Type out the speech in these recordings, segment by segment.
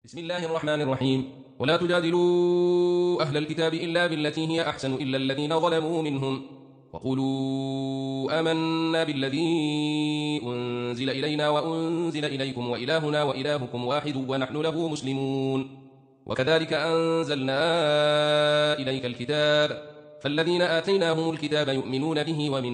بسم الله الرحمن الرحيم. ولا تجادلوا أهل الكتاب إلا بالتي هي أحسن إلا الذين ظلموا منهم وقولوا آمنا بالذي أنزل إلينا وأنزل إليكم وإلهنا وإلهكم واحد ونحن له مسلمون. وكذلك أنزلنا إليك الكتاب فالذين آتيناهم الكتاب يؤمنون به ومن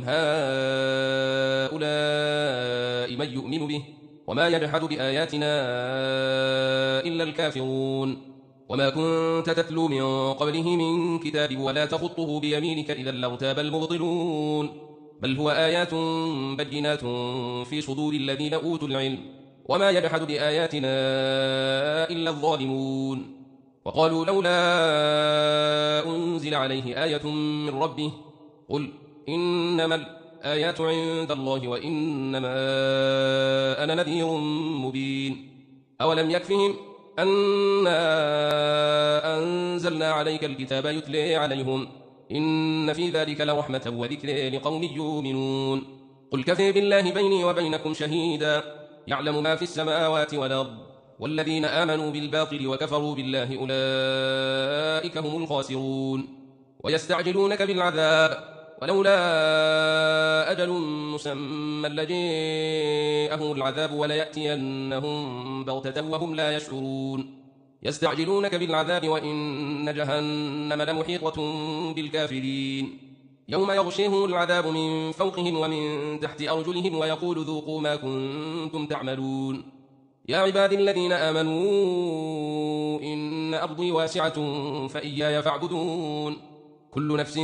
هؤلاء من يؤمن به وما يجحد بآياتنا إلا الكافرون. وما كنت تتلو من قبله من كتاب ولا تخطه بيمينك إذا لارتاب المبطلون، بل هو آيات بينات في صدور الذين أوتوا العلم وما يجحد بآياتنا إلا الظالمون. وقالوا لولا أنزل عليه آية من ربه قل إنما الآيات عند الله وإنما أنا نذير مبين. أولم يكفهم أنا أنزلنا عليك الكتاب يتلي عليهم إن في ذلك لرحمة وذكر لقوم يؤمنون. قل كفى بالله بيني وبينكم شهيدا يعلم ما في السماوات والأرض والذين آمنوا بالباطل وكفروا بالله أولئك هم الخاسرون. ويستعجلونك بالعذاب ولولا أجل مسمى لجاءهم العذاب وليأتينهم بغتة وهم لا يشعرون. يستعجلونك بالعذاب وإن جهنم لمحيطة بالكافرين يوم يغشيهم العذاب من فوقهم ومن تحت أرجلهم ويقول ذوقوا ما كنتم تعملون. يا عباد الذين آمنوا إن أرضي واسعة فإياي فاعبدون. كل نفس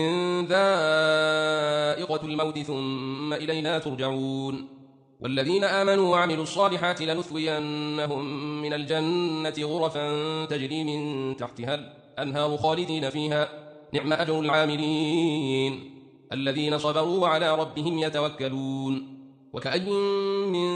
ذائقة الموت ثم إلينا ترجعون. والذين آمنوا وعملوا الصالحات لنثوينهم من الجنة غرفا تجري من تحتها الأنهار خالدين فيها نعم أجر العاملين الذين صبروا وعلى ربهم يتوكلون. وكأي من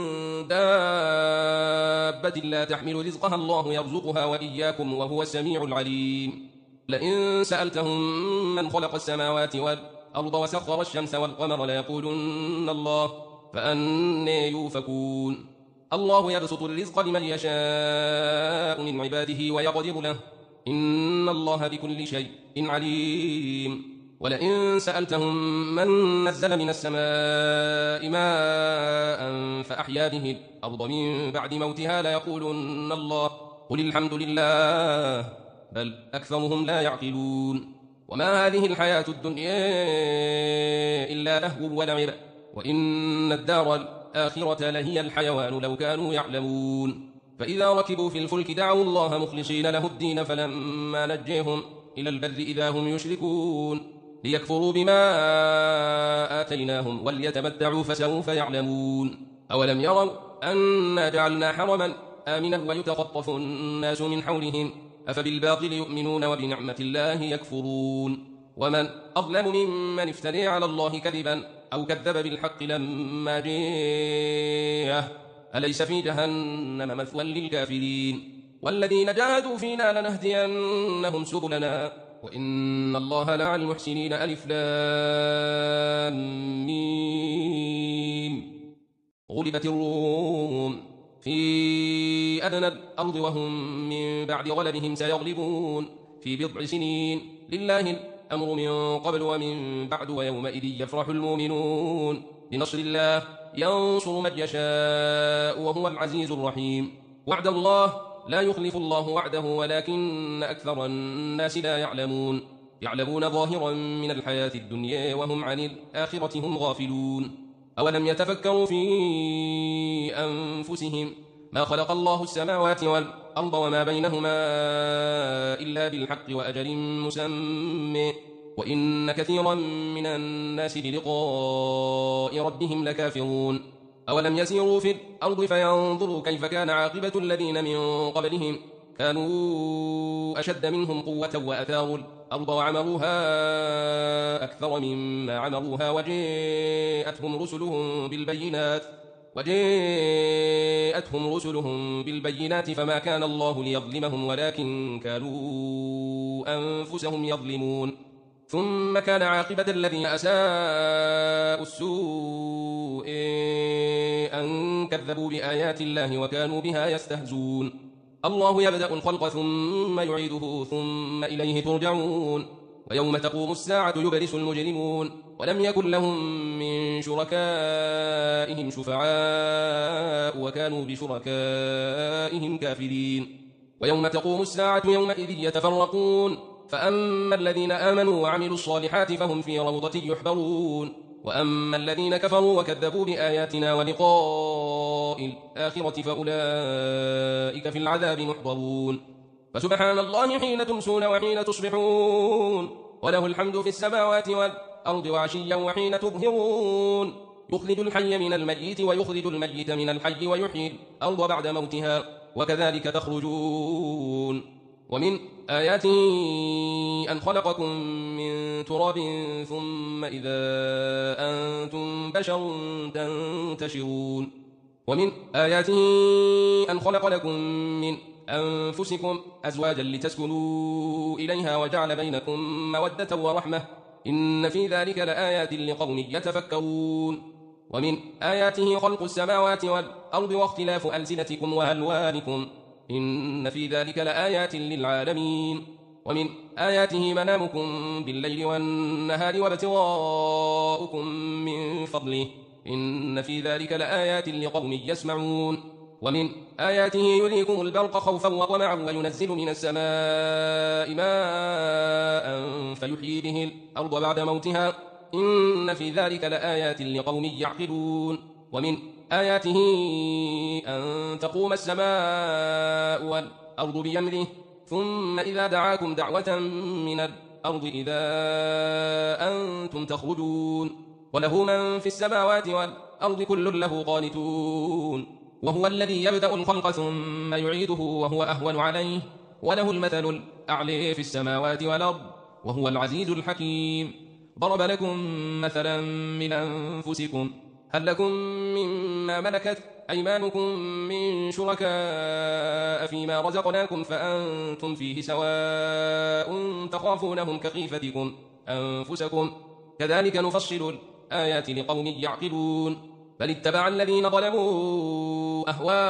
دابة لا تحمل رزقها الله يرزقها وإياكم وهو السميع العليم. لئن سألتهم من خلق السماوات والأرض وسخر الشمس والقمر ليقولن الله فأنى يؤفكون. الله يبسط الرزق لمن يشاء من عباده ويقدر له إن الله بكل شيء عليم. ولئن سألتهم من نزل من السماء ماء فأحيا به الأرض من بعد موتها ليقولن الله قل الحمد لله بل أكثرهم لا يعقلون. وما هذه الحياة الدنيا إلا لهو ولعب وإن الدار الآخرة لهي الحيوان لو كانوا يعلمون. فإذا ركبوا في الفلك دعوا الله مخلصين له الدين فلما نجيهم إلى البر إذا هم يشركون ليكفروا بما آتيناهم وليتمتعوا فسوف يعلمون. أولم يروا أنا جعلنا حرما آمنا ويتخطف الناس من حولهم أفبالباطل يؤمنون وبنعمة الله يكفرون. ومن أظلم ممن افتري على الله كذبا أو كذب بالحق لما جاءه أليس في جهنم مثوى للكافرين. والذين جاهدوا فينا لنهدينهم سبلنا وإن الله لمع المحسنين. ألف لام ميم. غلبت الروم في أدنى الأرض وهم من بعد غلبهم سيغلبون في بضع سنين لله الأمر من قبل ومن بعد ويومئذ يفرح المؤمنون بنصر الله ينصر من يشاء وهو العزيز الرحيم. وعد الله لا يخلف الله وعده ولكن أكثر الناس لا يعلمون. يعلمون ظاهرا من الحياة الدنيا وهم عن الآخرة هم غافلون. أولم يتفكروا في أنفسهم ما خلق الله السماوات والأرض وما بينهما إلا بالحق وأجل مسمى وإن كثيرا من الناس بلقاء ربهم لكافرون. أولم يسيروا في الأرض فينظروا كيف كان عاقبة الذين من قبلهم كانوا أشد منهم قوة وأثاروا الأرض وعمروها أكثر مما عمروها وجاءتهم رسلهم بالبينات فما كان الله ليظلمهم ولكن كانوا أنفسهم يظلمون. ثم كان عاقبة الذين أساءوا السوء أن كذبوا بآيات الله وكانوا بها يستهزون. الله يبدأ الخلق ثم يعيده ثم إليه ترجعون ويوم تقوم الساعة يبرس المجرمون ولم يكن لهم من شركائهم شفعاء وكانوا بشركائهم كافرين ويوم تقوم الساعة يومئذ يتفرقون فأما الذين آمنوا وعملوا الصالحات فهم في روضة يحبرون وأما الذين كفروا وكذبوا بآياتنا ولقاء الآخرة فأولئك في العذاب محضرون فسبحان الله حين تمسون وحين تصبحون وله الحمد في السماوات والأرض وعشيا وحين تظهرون يخرج الحي من الميت ويخرج الميت من الحي ويحيي الأرض بعد موتها وكذلك تخرجون ومن آياته أن خلقكم من تراب ثم إذا أنتم بشر تنتشرون ومن آياته أن خلق لكم من أنفسكم أزواجا لتسكنوا إليها وجعل بينكم مودة ورحمة إن في ذلك لآيات لقوم يتفكرون ومن آياته خلق السماوات والأرض واختلاف ألسنتكم وألوانكم إن في ذلك لآيات للعالمين ومن آياته منامكم بالليل والنهار وابتغاؤكم من فضله إن في ذلك لآيات لقوم يسمعون ومن آياته يريكم البرق خوفا وطمعا وينزل من السماء ماء فيحيي به الأرض بعد موتها إن في ذلك لآيات لقوم يعقلون ومن آياته أن تقوم السماء والأرض بأمره ثم إذا دعاكم دعوة من الأرض إذا أنتم تخرجون وله من في السماوات والأرض كل له قانتون وهو الذي يبدأ الخلق ثم يعيده وهو أهون عليه وله المثل الأعلى في السماوات والأرض وهو العزيز الحكيم ضرب لكم مثلا من أنفسكم هل لكم مما ملكت أيمانكم من شركاء فيما رزقناكم فأنتم فيه سواء تخافونهم كخيفتكم أنفسكم كذلك نفصل الآيات لقوم يعقلون بل اتبع الذين ظلموا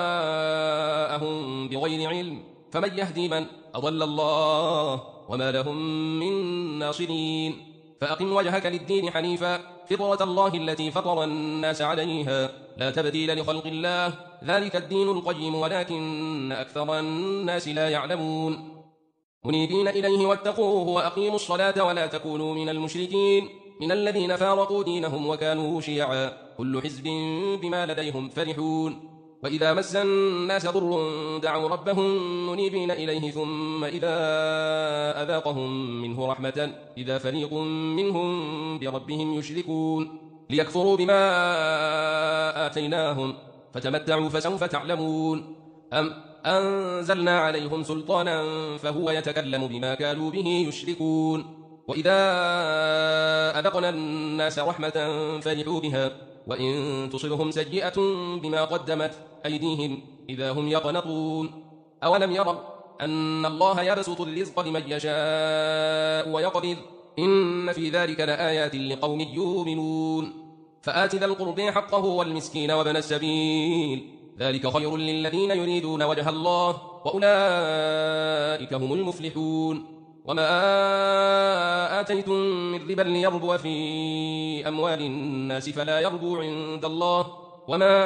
أهواءهم بغير علم فمن يهدي من أضل الله وما لهم من ناصرين فأقم وجهك للدين حنيفا فطرة الله التي فطر الناس عليها لا تبديل لخلق الله ذلك الدين القيم ولكن أكثر الناس لا يعلمون منيبين إليه واتقوه وأقيموا الصلاة ولا تكونوا من المشركين من الذين فارقوا دينهم وكانوا شيعا كل حزب بما لديهم فرحون وإذا مس الناس ضر دعوا ربهم منيبين إليه ثم إذا أذاقهم منه رحمة إذا فريق منهم بربهم يشركون ليكفروا بما آتيناهم فتمتعوا فسوف تعلمون أم أنزلنا عليهم سلطانا فهو يتكلم بما كانوا به يشركون وإذا أذقنا الناس رحمة فرحوا بها وإن تصبهم سيئة بما قدمت أيديهم إذا هم يقنطون أولم يروا أن الله يبسط الرزق لمن يشاء ويقدر إن في ذلك لآيات لقوم يؤمنون فآت ذا القرب حقه والمسكين وابن السبيل ذلك خير للذين يريدون وجه الله وأولئك هم المفلحون وما آتيتم من ربا ليربو في أموال الناس فلا يربو عند الله وما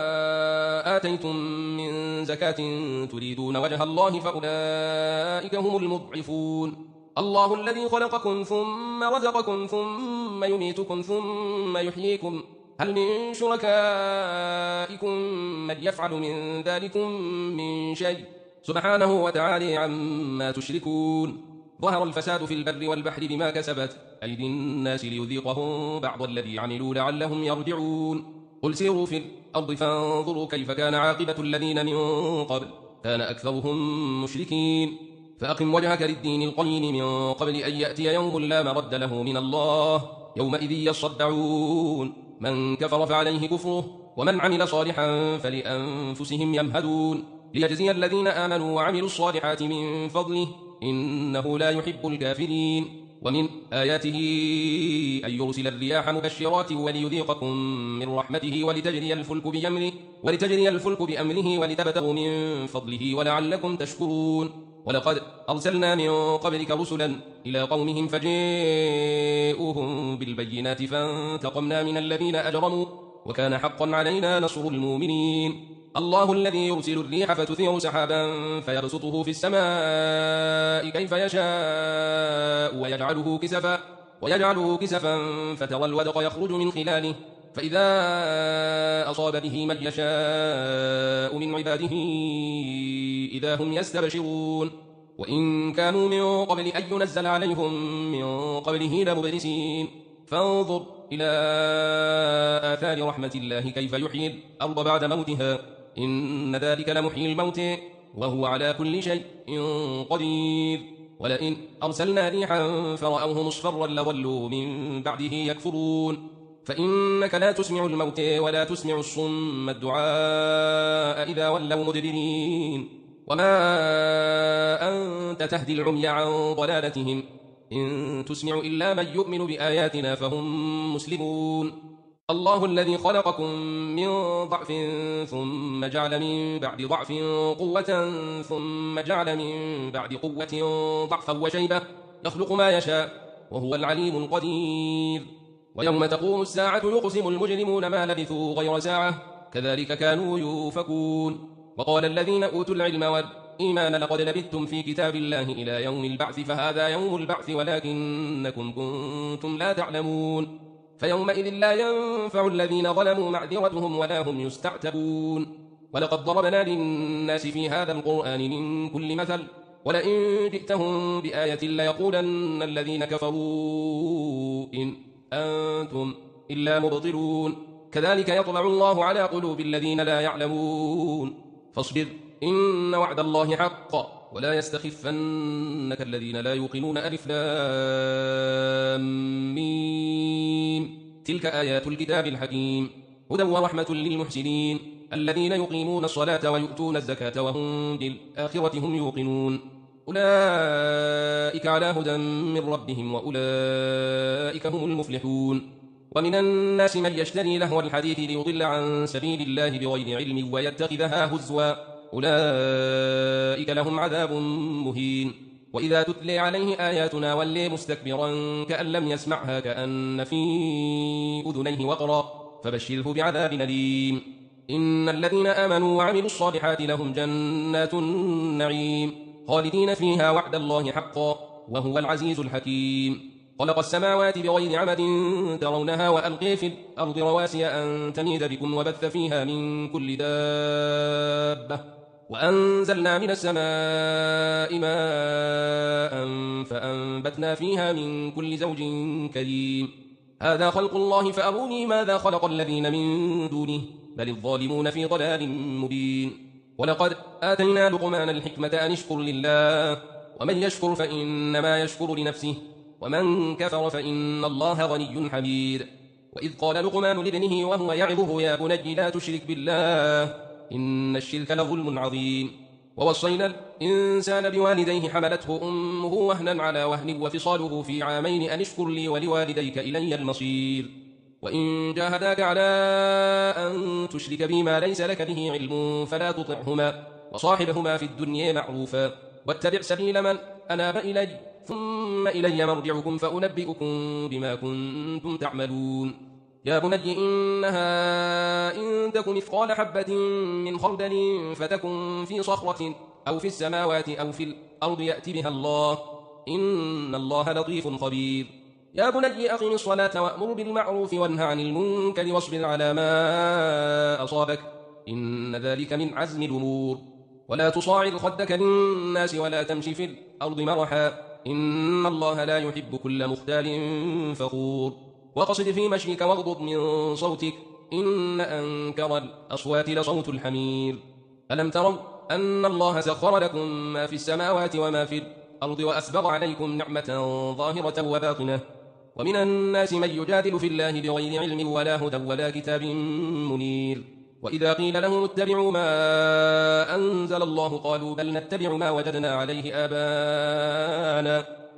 آتيتم من زكاة تريدون وجه الله فأولئك هم المضعفون الله الذي خلقكم ثم رزقكم ثم يميتكم ثم يحييكم هل من شركائكم من يفعل من ذلكم من شيء سبحانه وتعالى عما تشركون ظهر الفساد في البر والبحر بما كسبت أيدي الناس ليذيقهم بعض الذي عملوا لعلهم يرجعون قل سيروا في الأرض فانظروا كيف كان عاقبة الذين من قبل كان أكثرهم مشركين فأقم وجهك للدين القيم من قبل أن يأتي يوم لا مرد له من الله يومئذ يصدعون من كفر فعليه كفره ومن عمل صالحا فلأنفسهم يمهدون ليجزي الذين آمنوا وعملوا الصالحات من فضله إنه لا يحب الكافرين ومن آياته أن يرسل الرياح مبشرات وليذيقكم من رحمته ولتجري الفلك بأمره ولتبتغوا من فضله ولعلكم تشكرون. ولقد أرسلنا من قبلك رسلا إلى قومهم فجاءوهم بالبينات فانتقمنا من الذين أجرموا وكان حقا علينا نصر المؤمنين. الله الذي يرسل الريح فتثير سحابا فيبسطه في السماء كيف يشاء ويجعله كسفا فترى الودق يخرج من خلاله فإذا أصاب به من يشاء من عباده إذا هم يستبشرون. وإن كانوا من قبل أن ينزل عليهم من قبله لمبلسين. فانظر إلى آثار رحمة الله كيف يحيي الأرض بعد موتها إن ذلك لمحيي الموت وهو على كل شيء قدير. ولئن أرسلنا ريحا فرأوه مصفرا لظلوا من بعده يكفرون. فإنك لا تسمع الموت ولا تسمع الصم الدعاء إذا ولوا مدبرين. وما أنت تهدي العمي عن ضلالتهم إن تسمع إلا من يؤمن بآياتنا فهم مسلمون. الله الذي خلقكم من ضعف ثم جعل من بعد ضعف قوة ثم جعل من بعد قوة ضعفا وشيبة يخلق ما يشاء وهو العليم القدير. ويوم تقوم الساعة يقسم المجرمون ما لبثوا غير ساعة كذلك كانوا يؤفكون. وقال الذين أوتوا العلم والإيمان لقد لبثتم في كتاب الله إلى يوم البعث فهذا يوم البعث ولكنكم كنتم لا تعلمون. فيومئذ لا ينفع الذين ظلموا معذرتهم ولا هم يستعتبون. ولقد ضربنا للناس في هذا القرآن من كل مثل ولئن جئتهم بآية ليقولن الذين كفروا إن أنتم إلا مبطلون. كذلك يطبع الله على قلوب الذين لا يعلمون. فاصبر إن وعد الله حق ولا يستخفنك الذين لا يوقنون. ألف لام ميم. تلك آيات الكتاب الحكيم هدى ورحمة للمحسنين الذين يقيمون الصلاة ويؤتون الزكاة وهم بالآخرة هم يوقنون. أولئك على هدى من ربهم وأولئك هم المفلحون. ومن الناس من يشتري لهو الحديث ليضل عن سبيل الله بغير علم ويتخذها هزوا أولئك لهم عذاب مهين. وإذا تتلي عليه آياتنا ولي مستكبرا كأن لم يسمعها كأن في أذنيه وقرا فبشره بعذاب أليم. إن الذين آمنوا وعملوا الصالحات لهم جنات النعيم خالدين فيها وعد الله حقا وهو العزيز الحكيم. خلق السماوات بغير عمد ترونها وألقي في الأرض رواسي أن تميد بكم وبث فيها من كل دابة وأنزلنا من السماء ماء فأنبتنا فيها من كل زوج كريم. هذا خلق الله فأروني ماذا خلق الذين من دونه بل الظالمون في ضلال مبين. ولقد آتينا لقمان الحكمة أن اشكر لله ومن يشكر فإنما يشكر لنفسه ومن كفر فإن الله غني حميد. وإذ قال لقمان لابنه وهو يعظه يا بني لا تشرك بالله إن الشرك لظلم عظيم. ووصينا الإنسان بوالديه حملته أمه وهنا على وهن وفصاله في عامين أن اشكر لي ولوالديك إلي المصير. وإن جاهداك على أن تشرك بي ما ليس لك به علم فلا تطعهما وصاحبهما في الدنيا معروفا واتبع سبيل من أناب إلي ثم إلي مرجعكم فأنبئكم بما كنتم تعملون. يا بني إنها إن تك مثقال حبة من خردل فتكن في صخرة أو في السماوات أو في الأرض يأت بها الله إن الله لطيف خبير. يا بني أقم الصلاة وأمر بالمعروف وانه عن المنكر واصبر على ما أصابك إن ذلك من عزم الأمور. ولا تصاعد خدك للناس ولا تمشي في الأرض مرحا إن الله لا يحب كل مختال فخور. وقصد في مشيك واغضض من صوتك إن أنكر الأصوات لصوت الحمير. ألم تروا أن الله سخر لكم ما في السماوات وما في الأرض وأسبغ عليكم نعمة ظاهرة وباطنة ومن الناس من يجادل في الله بغير علم ولا هدى ولا كتاب منير. وإذا قيل لهم اتبعوا ما أنزل الله قالوا بل نتبع ما وجدنا عليه آباءنا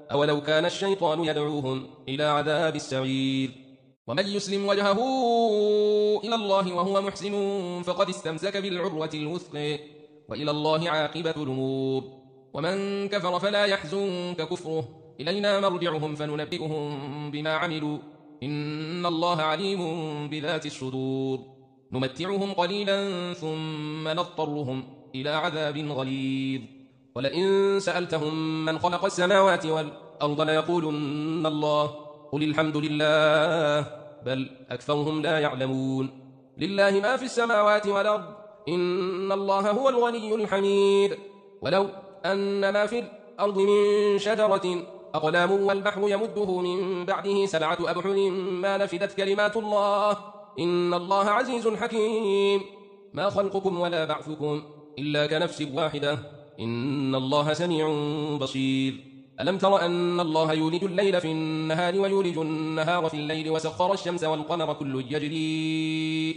أولو كان الشيطان يدعوهم إلى عذاب السعير. ومن يسلم وجهه إلى الله وهو محسن فقد استمسك بالعروة الوثق وإلى الله عاقبة الأمور. ومن كفر فلا يحزنك كفره، إلينا مرجعهم فننبئهم بما عملوا، إن الله عليم بذات الصدور. نمتعهم قليلا ثم نضطرهم إلى عذاب غليظ. ولئن سألتهم من خلق السماوات والأرض ليقولن الله، قل الحمد لله بل أكثرهم لا يعلمون. لله ما في السماوات والأرض، إن الله هو الغني الحميد. ولو أن ما في الأرض من شجرة أقلام والبحر يمده من بعده 7 أبحر ما نفدت كلمات الله، إن الله عزيز حكيم. ما خلقكم ولا بعثكم إلا كنفس واحدة، إن الله سميع بصير. ألم تر أن الله يولج الليل في النهار ويولج النهار في الليل وسخر الشمس والقمر كل يجري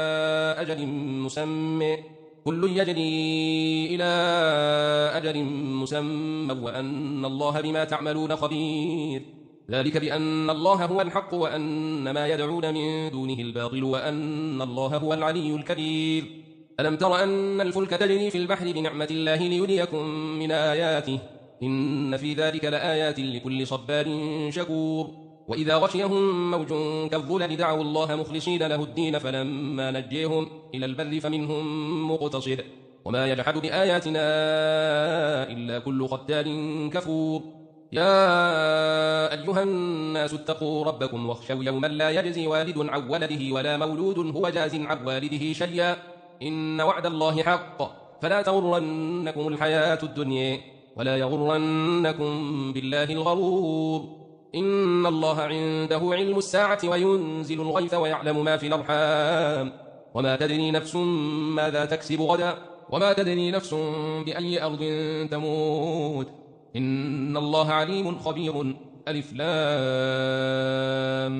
إلى أجل مسمى وأن الله بما تعملون خبير. ذلك بأن الله هو الحق وأن ما يدعون من دونه الباطل وأن الله هو العلي الكبير. ألم تر أن الفلك تجري في البحر بنعمة الله ليريكم من آياته، إن في ذلك لآيات لكل صبار شكور. وإذا غشيهم موج كالظلل دعوا الله مخلصين له الدين فلما نجيهم إلى البر فمنهم مقتصد، وما يجحد بآياتنا إلا كل ختار كفور. يا أيها الناس اتقوا ربكم واخشوا يوما لا يجزي والد عن ولده ولا مولود هو جاز عن والده شيئا، إن وعد الله حق فلا تغرنكم الحياة الدنيا ولا يغرنكم بالله الغرور. إن الله عنده علم الساعة وينزل الغيث ويعلم ما في الأرحام، وما تدري نفس ماذا تكسب غدا وما تدري نفس بأي أرض تموت، إن الله عليم خبير. ألف لام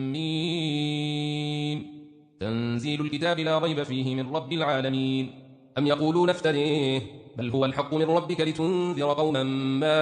ميم. تنزيل الكتاب لا ريب فيه من رب العالمين. أم يقولون افتريه، بل هو الحق من ربك لتنذر قوما ما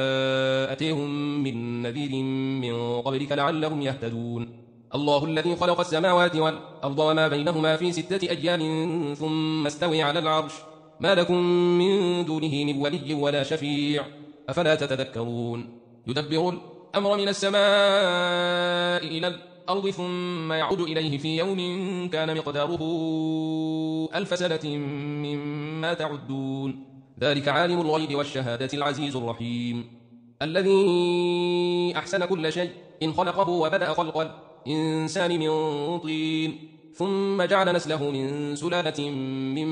أتيهم من نذير من قبلك لعلهم يهتدون. الله الذي خلق السماوات والأرض وما بينهما في 6 أيام ثم استوى على العرش، ما لكم من دونه من ولي ولا شفيع، أفلا تتذكرون. يدبر الأمر من السماء إلى الأرض ثم يعود إليه في يوم كان مقداره 1000 سنة مما تعدون. ذلك عالم الغيب والشهادة العزيز الرحيم، الذي أحسن كل شيء إن خلقه وبدأ خلق الإنسان من طين ثم جعل نسله من سلالة من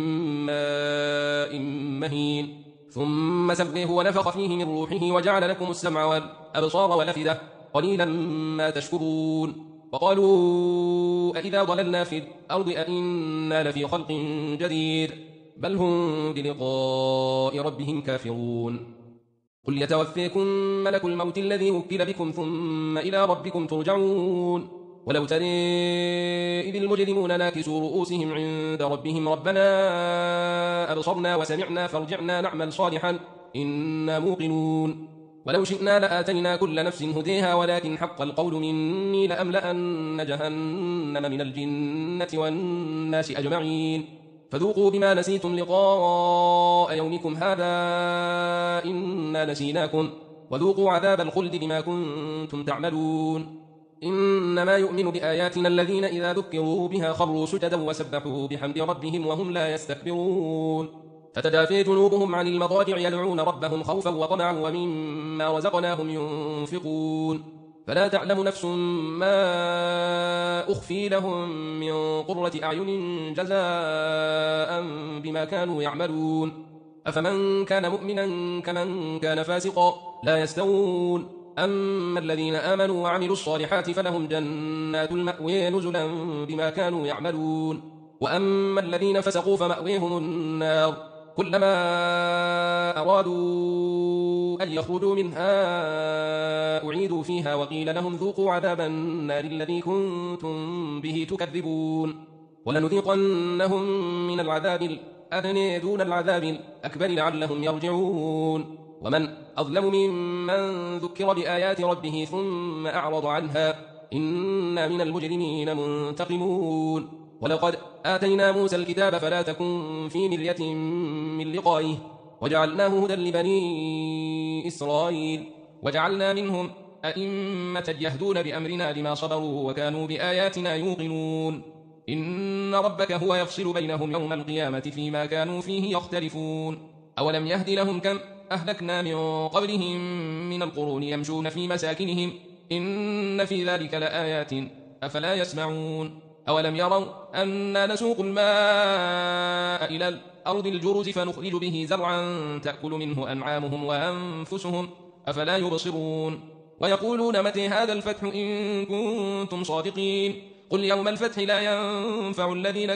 ماء مهين ثم سويه ونفخ فيه من روحه وجعل لكم السمع والأبصار والأفئدة قليلا ما تشكرون. وقالوا أإذا ضللنا في الأرض أإنا لفي خلق جديد، بل هم بلقاء ربهم كافرون. قل يتوفيكم ملك الموت الذي وكل بكم ثم إلى ربكم ترجعون. ولو ترى إذ المجرمون ناكسوا رؤوسهم عند ربهم ربنا أبصرنا وسمعنا فارجعنا نعمل صالحا إنا موقنون. ولو شئنا لآتينا كل نفس هديها ولكن حق القول مني لأملأن جهنم من الجنة والناس أجمعين. فذوقوا بما نسيتم لقاء يومكم هذا إنا نسيناكم وذوقوا عذاب الخلد بما كنتم تعملون. إنما يؤمن بآياتنا الذين إذا ذكروا بها خروا سجدا وسبحوا بحمد ربهم وهم لا يستكبرون. فتجافي جنوبهم عن المضاجع يدعون ربهم خوفا وطمعا ومما رزقناهم ينفقون. فلا تعلم نفس ما أخفي لهم من قرة أعين جزاء بما كانوا يعملون. أفمن كان مؤمنا كمن كان فاسقا لا يستوون. أما الذين آمنوا وعملوا الصالحات فلهم جنات المأوى نزلا بما كانوا يعملون. وأما الذين فسقوا فمأويهم النار كلما أرادوا أن يخرجوا منها أعيدوا فيها وقيل لهم ذوقوا عذاب النار الذي كنتم به تكذبون. ولنذيقنهم من العذاب الأدنى دون العذاب الأكبر لعلهم يرجعون. ومن أظلم ممن ذكر بآيات ربه ثم أعرض عنها إنا من المجرمين منتقمون ولقد آتينا موسى الكتاب فلا تكن في مرية من لقائه وجعلناه هدى لبني إسرائيل وجعلنا منهم أئمة يهدون بأمرنا لما صبروا وكانوا بآياتنا يوقنون إن ربك هو يفصل بينهم يوم القيامة فيما كانوا فيه يختلفون أولم يهد لهم كم أهلكنا من قبلهم من القرون يمشون في مساكنهم إن في ذلك لآيات أفلا يسمعون أولم يروا أنا نسوق الماء إلى الأرض الجرز فنخرج به زرعا تأكل منه أنعامهم وأنفسهم أفلا يبصرون ويقولون متى هذا الفتح إن كنتم صادقين قل يوم الفتح لا ينفع الذين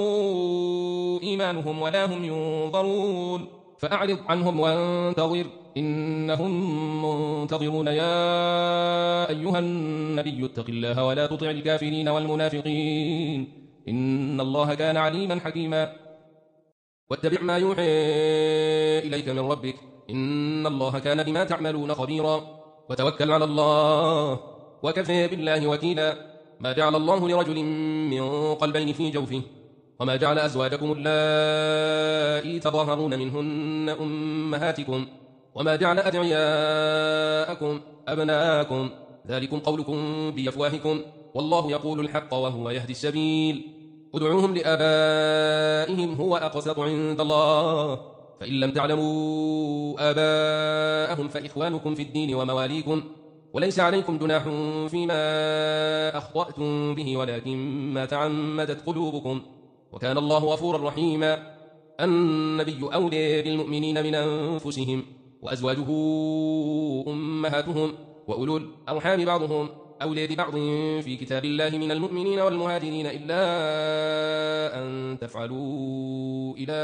كفروا إيمانهم ولا هم ينظرون فأعرض عنهم وانتظر إنهم منتظرون يا أيها النبي اتق الله ولا تطع الكافرين والمنافقين إن الله كان عليما حكيما واتبع ما يوحى إليك من ربك إن الله كان بما تعملون خبيرا وتوكل على الله وكفى بالله وكيلا ما جعل الله لرجل من قلبين في جوفه وما جعل أزواجكم اللائي تظاهرون منهن أمهاتكم وما جعل أدعياءكم أبناءكم ذلكم قولكم بأفواهكم والله يقول الحق وهو يهدي السبيل ادعوهم لآبائهم هو أقسط عند الله فإن لم تعلموا آباءهم فإخوانكم في الدين ومواليكم وليس عليكم جناح فيما أخطأتم به ولكن ما تعمدت قلوبكم وكان الله غفورا رحيما النبي أولى بالمؤمنين من أنفسهم وأزواجه أمهاتهم وأولو الأرحام بعضهم أولى ببعض في كتاب الله من المؤمنين والمهاجرين إلا أن تفعلوا إلى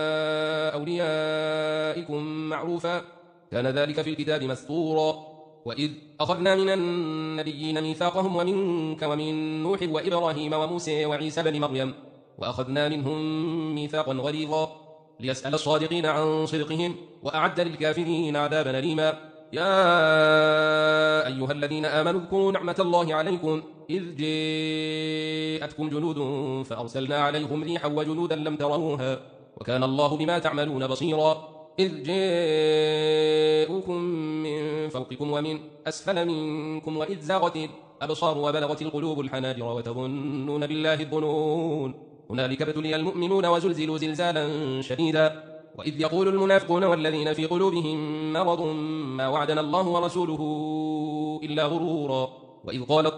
أوليائكم معروفا كان ذلك في الكتاب مسطورا وإذ أخذنا من النبيين ميثاقهم ومنك ومن نوح وإبراهيم وموسى وعيسى بن مريم وأخذنا منهم ميثاقا غليظا ليسأل الصادقين عن صدقهم وأعد للكافرين عذابا أليما يا أيها الذين آمنوا اذكروا نعمة الله عليكم إذ جاءتكم جنود فأرسلنا عليهم ريحا وجنودا لم تروها وكان الله بما تعملون بصيرا إذ جاءوكم من فوقكم ومن أسفل منكم وإذ زاغت الأبصار وبلغت القلوب الحناجر وتظنون بالله الظنون هنالك ابتلي المؤمنون وزلزلوا زلزالا شديدا وإذ يقول المنافقون والذين في قلوبهم مرض ما وعدنا الله ورسوله إلا غرورا وإذ قالت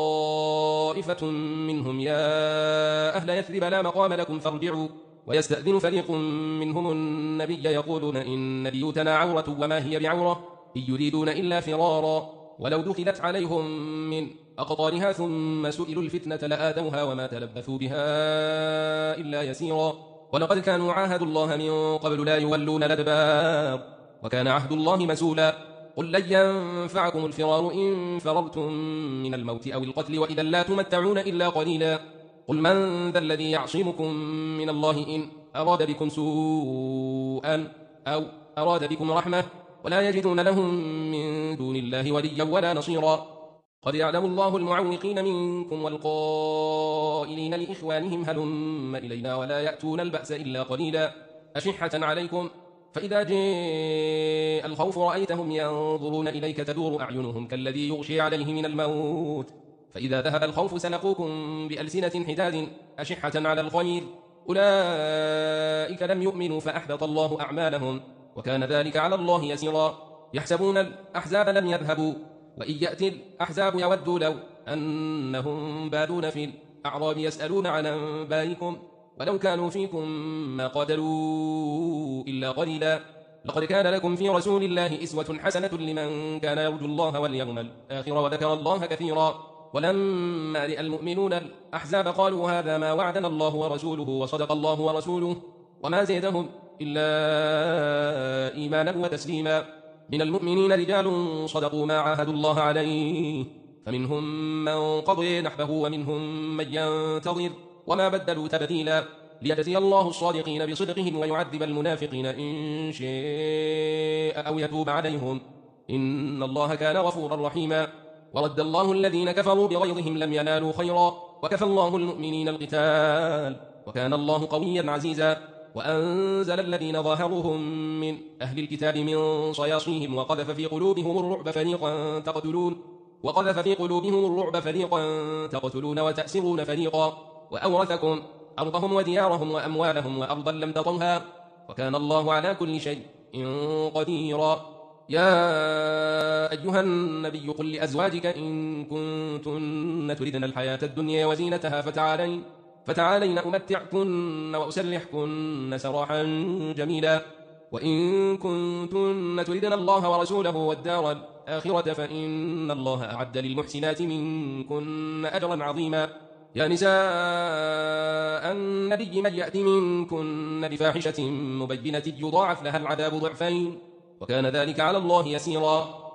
طائفة منهم يا أهل يثرب لا مقام لكم فارجعوا ويستأذن فريق منهم النبي يقولون إن بيوتنا عورة وما هي بعورة إن يريدون إلا فرارا ولو دخلت عليهم من أقطارها ثم سئلوا الفتنة لآتوها وما تلبثوا بها إلا يسيرا ولقد كانوا عاهدوا الله من قبل لا يولون الأدبار وكان عهد الله مسولا قل لن ينفعكم الفرار إن فررتم من الموت أو القتل وإذا لا تمتعون إلا قليلا قل من ذا الذي يعصمكم من الله إن أراد بكم سوءا أو أراد بكم رحمة ولا يجدون لهم من دون الله وليا ولا نصيرا قد يعلم الله المعوقين منكم والقائلين لإخوانهم هلم إلينا ولا يأتون البأس إلا قليلا أشحة عليكم فإذا جاء الخوف رأيتهم ينظرون إليك تدور أعينهم كالذي يغشي عليه من الموت فإذا ذهب الخوف سلقوكم بألسنة حداد أشحة على الخير أولئك لم يؤمنوا فأحبط الله أعمالهم وكان ذلك على الله يسيرا يحسبون الأحزاب لم يذهبوا وإن يأتي الأحزاب يودوا لو أنهم بادون في الأعراب يسألون عن أنبائكم ولو كانوا فيكم ما قاتلوا إلا قليلا لقد كان لكم في رسول الله إسوة حسنة لمن كان يرجو الله واليوم الآخر وذكر الله كثيرا ولما رأى المؤمنون الأحزاب قالوا هذا ما وعدنا الله ورسوله وصدق الله ورسوله وما زيدهم إلا إيمانا وتسليما من المؤمنين رجال صدقوا ما عاهدوا الله عليه فمنهم من قضي نحبه ومنهم من ينتظر وما بدلوا تبديلا ليجزي الله الصادقين بصدقهم ويعذب المنافقين إن شاء أو يتوب عليهم إن الله كان غفورا رحيما. ورد الله الذين كفروا بغيظهم لم ينالوا خيرا وكفى الله المؤمنين القتال وكان الله قويا عزيزا. وأنزل الذين ظاهروهم من أهل الكتاب من صياصيهم وقذف في قلوبهم الرعب فريقا تقتلون وتأسرون فريقا وأورثكم أرضهم وديارهم وأموالهم وأرضا لم تطوها وكان الله على كل شيء قديرا. يا أيها النبي قل لأزواجك إن كنتن تردن الحياة الدنيا وزينتها فتعالين أمتعكن وأسرحكن سراحا جميلا. وإن كنتن تردن الله ورسوله والدار الآخرة فإن الله أعد للمحسنات منكن أجرا عظيما. يا نساء النبي من يأت منكن بفاحشة مبينة يضاعف لها العذاب ضعفين وكان ذلك على الله يسيرا.